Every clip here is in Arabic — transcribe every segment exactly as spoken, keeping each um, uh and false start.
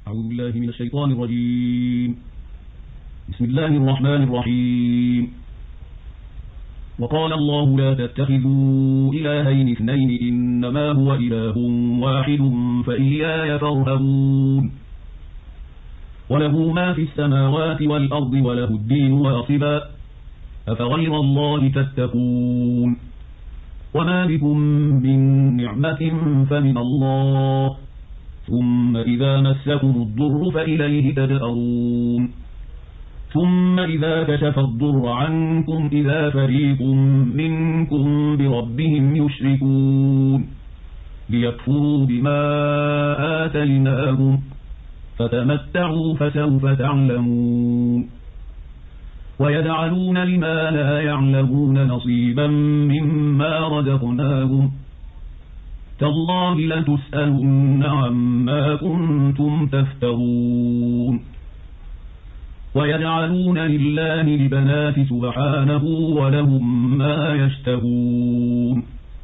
أعوذ بالله من الشيطان الرجيم. بسم الله الرحمن الرحيم. وقال الله لا تتخذوا إلهين اثنين إنما هو إله واحد فإياي فارهبون. وله ما في السماوات والأرض وله الدين واصبا أفغير الله تتقون. وما بكم من نعمة فمن الله ثم إذا مسكم الضر فإليه تجأرون. ثم إذا كشف الضر عنكم إذا فريق منكم بربهم يشركون ليكفروا بما آتيناهم فتمتعوا فسوف تعلمون. ويجعلون لما لا يعلمون نصيبا مما رزقناهم تالله لتسألن عما كنتم تفترون. ويجعلون لله البنات سبحانه ولهم ما يشتهون.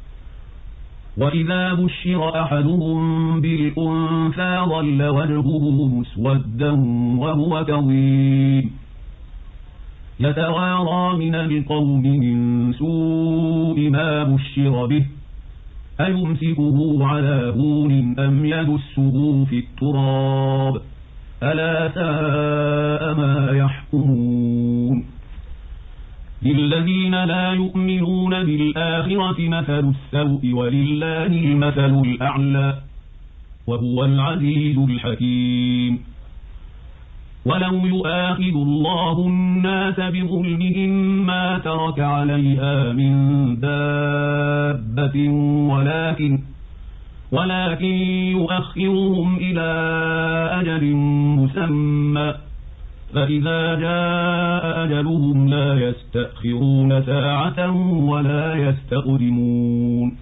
وإذا بشر أحدهم بالأنثى ظل وجهه مسودا وهو كظيم يتوارى من القوم من سوء ما بشر به أيمسكه على هون أم يدسه في التراب ألا ساء ما يحكمون. للذين لا يؤمنون بالآخرة مثل السوء ولله المثل الأعلى وهو العزيز الحكيم. ولو يؤاخذ الله الناس بظلمهم ما ترك عليها من دابة ولكن ولكن يؤخرهم إلى أجل مسمى فإذا جاء أجلهم لا يستأخرون ساعة ولا يستقدمون.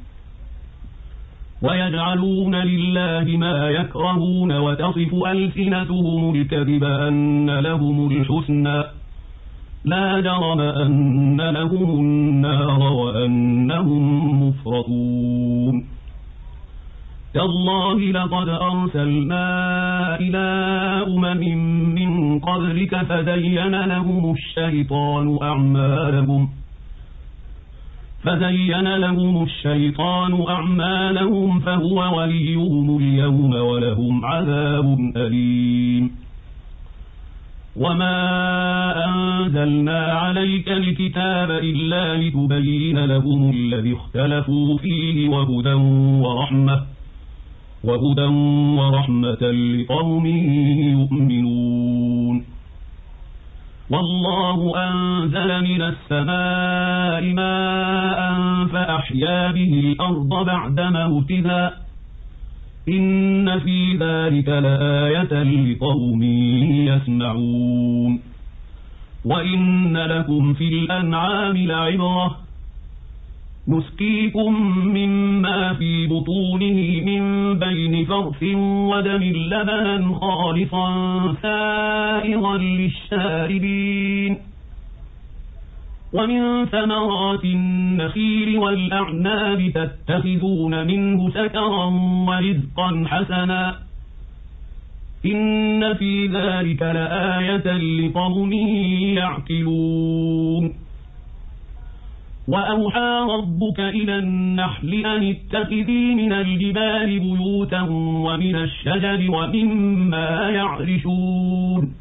ويجعلون لله ما يكرهون وتصف ألسنتهم الكذب أن لهم الحسنى لا جرم أن لهم النار وأنهم مفرطون. تالله لقد أرسلنا إلى أمم من قبلك فزين لهم الشيطان أعمالهم فزين لهم الشيطان أعمالهم فهو وليهم اليوم ولهم عذاب أليم. وما أنزلنا عليك الكتاب إلا لتبين لهم الذي اختلفوا فيه وهدى ورحمة وهدى ورحمة لقوم يؤمنون. والله أنزل من السماء ماء فأحيا به الأرض بعد موتها إن في ذلك لآية لقوم يسمعون. وإن لكم في الأنعام لعبرة نسقيكم مما في بطونه من بين فرث ودم لبنا خالصا سائغا للشاربين. ومن ثمرات النخيل والأعناب تتخذون منه سكرا ورزقا حسنا إن في ذلك لآية لقوم يعقلون. وأوحى ربك إلى النحل أن اتخذي من الجبال بيوتا ومن الشجر ومما يعرشون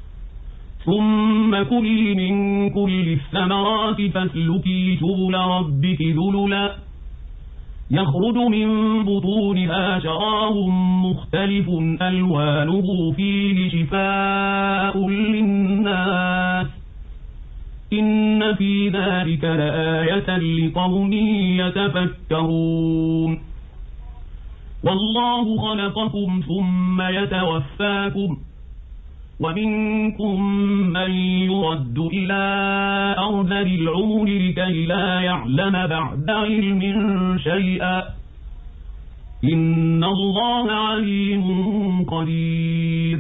ثم كلي من كل الثمرات فاسلكي سبل ربك ذللا يخرج من بطونها شراب مختلف ألوانه فيه شفاء للناس إن في ذلك لآية لقوم يتفكرون. والله خلقكم ثم يتوفاكم ومنكم من يرد إلى أرذل العمر لكي لا يعلم بعد علم شيئا إن الله عليم قدير.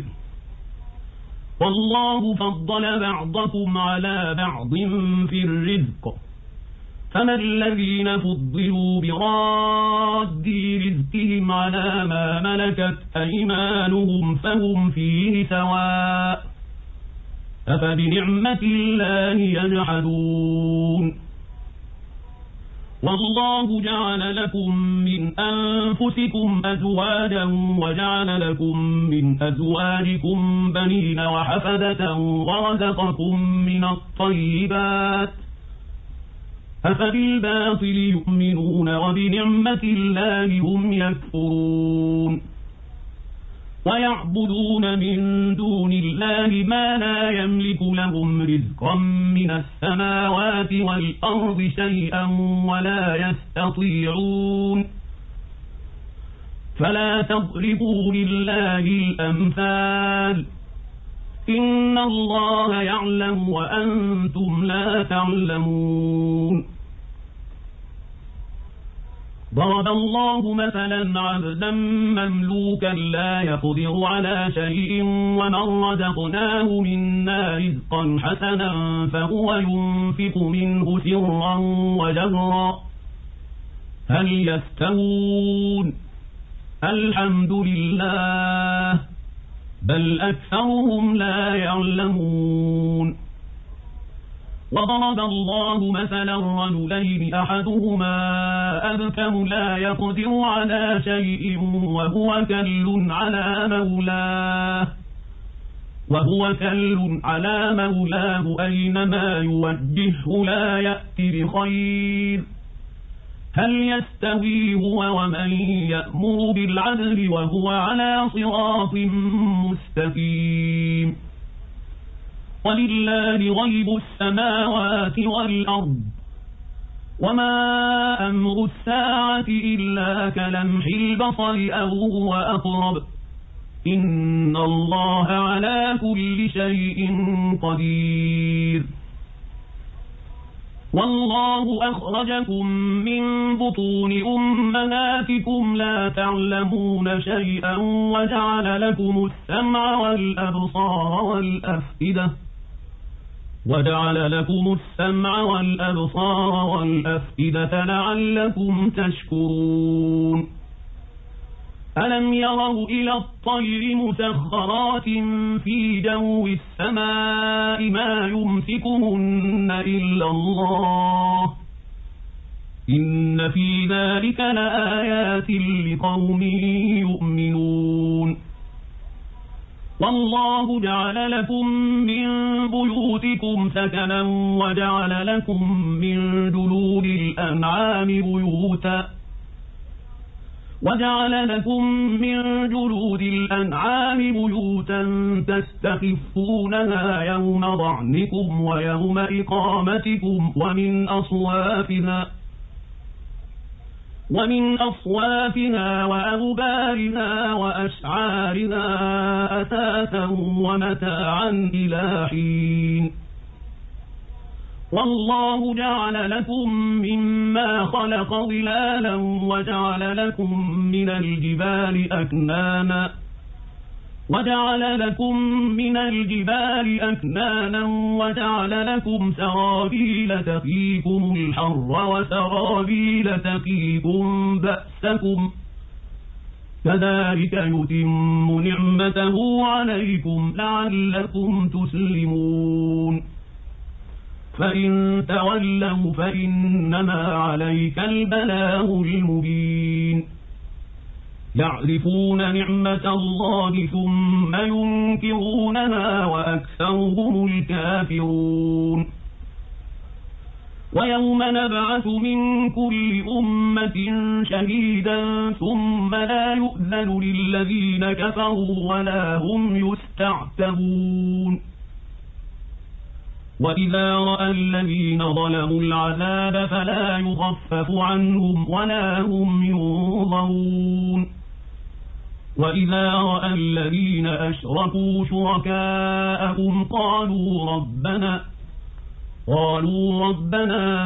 والله فضل بعضكم على بعض في الرزق فما الذين فضلوا براد رزقهم على ما ملكت أيمانهم فهم فيه سواء أفبنعمة الله يجحدون والله جعل لكم من أنفسكم أزواجا وجعل لكم من أزواجكم بنين وحفدة ورزقكم من الطيبات أفبالباطل يؤمنون وبنعمة الله هم يكفرون ويعبدون من دون الله ما لا يملك لهم رزقا من السماوات والأرض شيئا ولا يستطيعون فلا تضربوا لله الأمثال إن الله يعلم وأنتم لا تعلمون ضرب الله مثلا عبدا مملوكا لا يقدر على شيء ومن رزقناه منا رزقا حسنا فهو ينفق منه سرا وجهرا هل يستوون الحمد لله بل أكثرهم لا يعلمون وضرب الله مثلا رجلين أحدهما أبكم لا يقدر على شيء وهو كل على مولاه وهو كل على مولاه أينما يوجهه لا يأتي بخير هل يستوي هو ومن يأمر بالعدل وهو على صراط مستقيم ولله غيب السماوات والأرض وما أمر الساعة إلا كلمح البصر أو هو أقرب إن الله على كل شيء قدير والله أخرجكم من بطون أمهاتكم لا تعلمون شيئا وجعل لكم السمع والأبصار والأفئدة وجعل لكم السمع والأبصار والأفئدة لعلكم تشكرون ألم يروا إلى الطير مسخرات في جو السماء ما يمسكهن إلا الله إن في ذلك لآيات لقوم يؤمنون والله جعل لكم من بيوتكم سكنا وجعل لكم من جلود الأنعام بيوتا وجعل لكم من جلود الأنعام بيوتا تستخفونها يوم ضعنكم ويوم إقامتكم ومن أصوافها ومن أصوافها وأغبارها وأشعارها أثاثا ومتاعا إلى حين والله جعل لكم مما خلق ظلالا وجعل لكم من الجبال أكنانا وجعل لكم من الجبال أكنانا وجعل لكم سرابيل تقيكم الحر وسرابيل تقيكم بأسكم كذلك يتم نعمته عليكم لعلكم تسلمون فإن تولوا فإنما عليك البلاغ المبين يعرفون نعمة الله ثم ينكرونها وأكثرهم الكافرون ويوم نبعث من كل أمة شهيدا ثم لا يؤذن للذين كفروا ولا هم يستعتبون وإذا رأى الذين ظلموا العذاب فلا يخفف عنهم ولا هم ينظرون وإذا رأى الذين أشركوا شركاءهم قالوا ربنا قالوا ربنا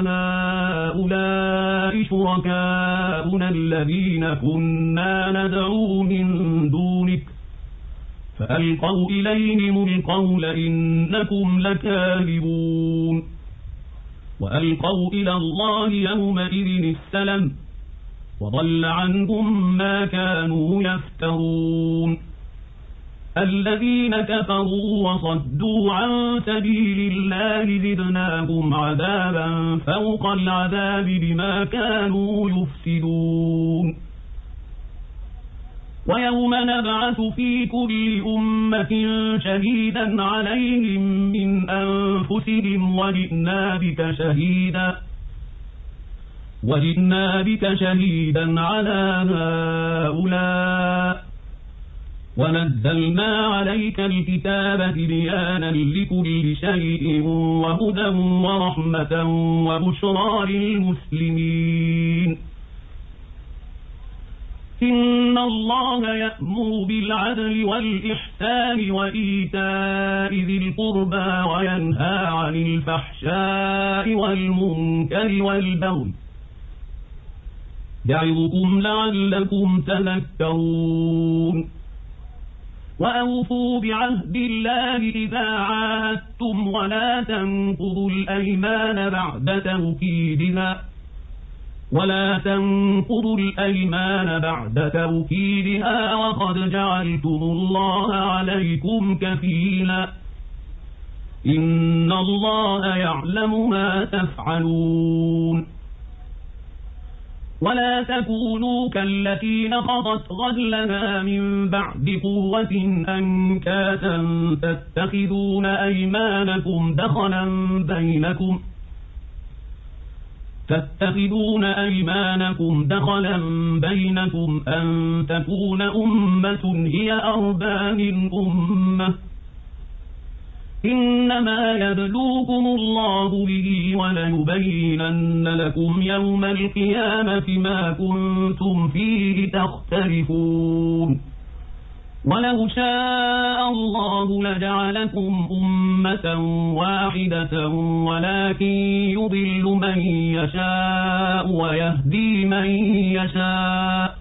هؤلاء شركاؤنا الذين كنا ندعو من دونك فألقوا إليهم القول إنكم لكاذبون وألقوا إلى الله يومئذ السلم وضل عنهم ما كانوا يفترون الذين كفروا وصدوا عن سبيل الله زدناهم عذابا فوق العذاب بما كانوا يفسدون ويوم نبعث في كل أمة شهيدا عليهم من أنفسهم وجئنا بك شهيدا وجئنا بك شهيدا على هؤلاء ونزلنا عليك الكتاب بيانا لكل شيء وهدى ورحمة وبشرى للمسلمين إن الله يأمر بالعدل والإحسان وإيتاء ذي القربى وينهى عن الفحشاء والمنكر والبغي يعظكم لعلكم تذكرون وأوفوا بعهد الله إذا عاهدتم ولا تنقضوا الأيمان بعد توكيدها ولا تنقضوا الأيمان بعد توكيدها وقد جعلتم الله عليكم كفيلا إن الله يعلم ما تفعلون ولا تكونوا كالتي نقضت غزلها من بعد قوة أنكاثا تتخذون أيمانكم دخلا بينكم تتخذون أيمانكم دخلا بينكم أن تكون أمة هي أربى من أمة إنما يبلوكم الله به وليبينن لكم يوم القيامة ما كنتم فيه تختلفون ولو شاء الله لجعلكم أمة واحدة ولكن يضل من يشاء ويهدي من يشاء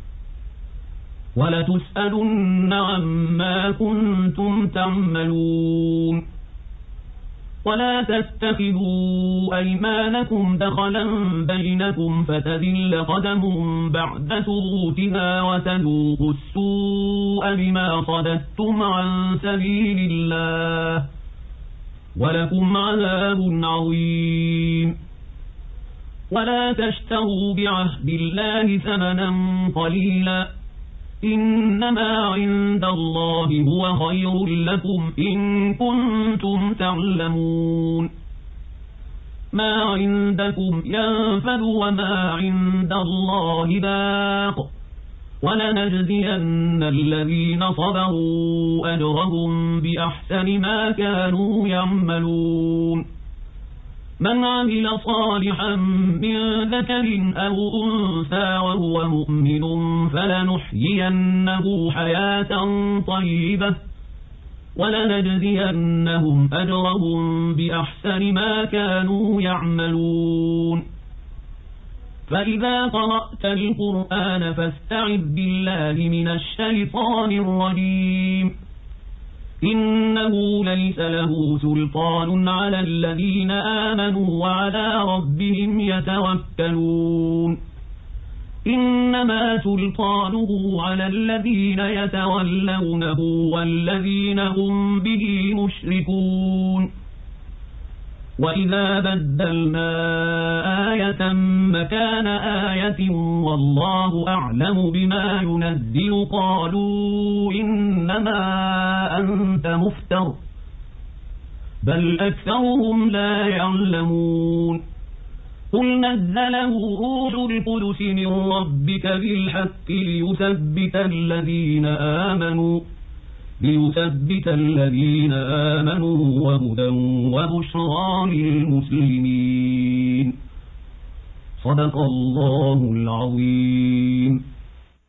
ولتسألن عما كنتم تعملون ولا تتخذوا أيمانكم دخلا بينكم فتذل قدم بعد ثبوتها وتذوقوا السوء بما صددتم عن سبيل الله ولكم عذاب عظيم ولا تشتروا بعهد الله ثمنا قليلا إنما عند الله هو خير لكم إن كنتم تعلمون ما عندكم ينفد وما عند الله باق ولنجزين الذين صبروا أجرهم بأحسن ما كانوا يعملون من عمل صالحا من ذكر أو أنثى وهو مؤمن فلنحيينه حياة طيبة ولنجزينهم أجرهم بأحسن ما كانوا يعملون فإذا قرأت القرآن فاستعذ بالله من الشيطان الرجيم إنه ليس له سلطان على الذين آمنوا وعلى ربهم يتوكلون إنما سلطانه على الذين يتولونه والذين هم به مشركون وإذا بدلنا آية مكان آية والله أعلم بما ينزل قالوا إنما أنت مفتر بل أكثرهم لا يعلمون قل نزله روح القدس من ربك بالحق ليثبت الذين آمنوا ليثبت الذين آمنوا وهدى وبشرى للمسلمين صدق الله العظيم.